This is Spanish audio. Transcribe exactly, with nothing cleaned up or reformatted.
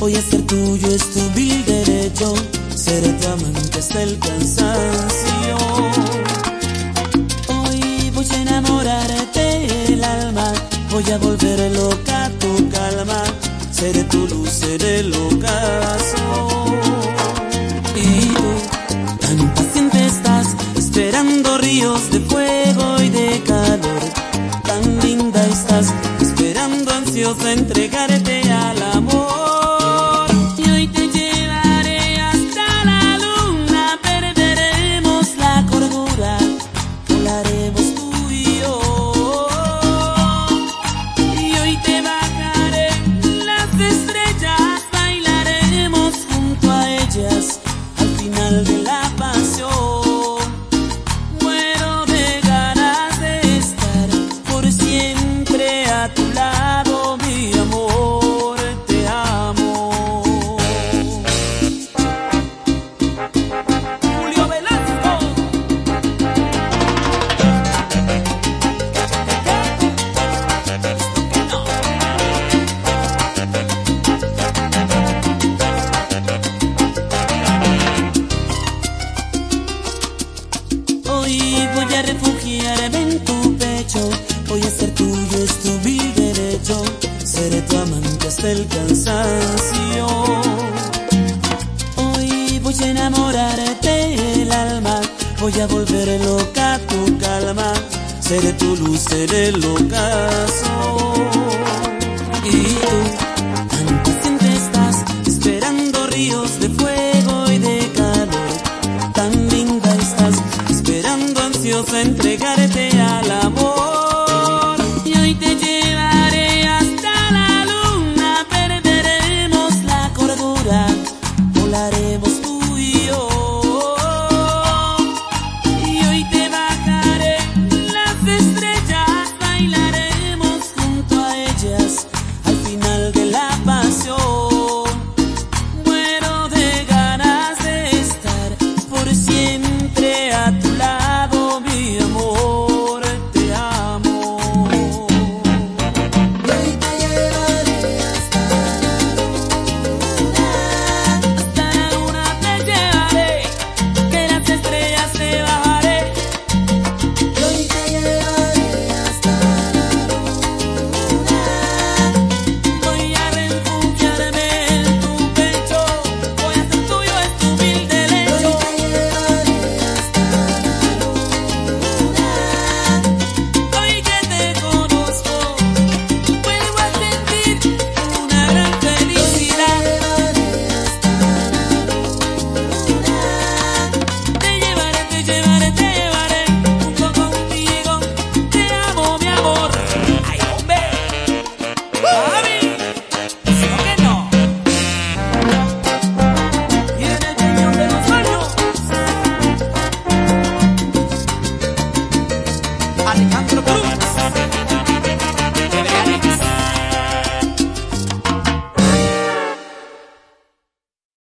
Voy a ser tuyo, es tu vil derecho. Seré tu amante hasta el cansancio. Hoy voy a enamorarte el alma. Voy a volver loca tu calma. Seré tu luz, seré el ocaso. Y tú, tan paciente estás, esperando ríos de fuego y de calor. Tan linda estás, esperando ansiosa entregarte al amor. Y hoy te llevaré hasta la luna, perderemos la cordura, volaremos tú y yo. Y hoy te bajaré las estrellas, bailaremos junto a ellas al final de la pasión. Muero de ganas de estar por siempre a tu lado, mi amor, te amo. Julio Velasco. Hoy voy a refugiarme en tu pecho. Voy a ser tuyo, es tu vil derecho. Seré tu amante hasta el cansancio. Hoy voy a enamorarte el alma. Voy a volver loca tu calma. Seré tu luz, seré el ocaso. Y tú, tan paciente estás, esperando ríos de fuego y de calor. Tan linda estás, esperando ansiosa entregarte al amor. Y hoy te llevaré hasta la luna, perderemos la cordura, volaremos tú y yo. Y hoy te bajaré las estrellas, bailaremos junto a ellas al final de la pasión. Muero de ganas de estar por siempre a tu lado, mi amor, te amo. Hoy te llevaré hasta la luna, hasta la luna te llevaré, que las estrellas te bajaré. Hoy te llevaré hasta la luna, voy a refugiarme en tu pecho. Voy a ser tuyo, es tu vil derecho. Hoy te llevaré hasta la luna. Hoy que te conozco, vuelvo a sentir una gran felicidad. Te llevaré, te llevaré, te llevaré junto contigo. Te amo, mi amor. Ay, hombre, mami, ¿sí o que no? Y en el peñón de los sueños, Alejandro Cruz.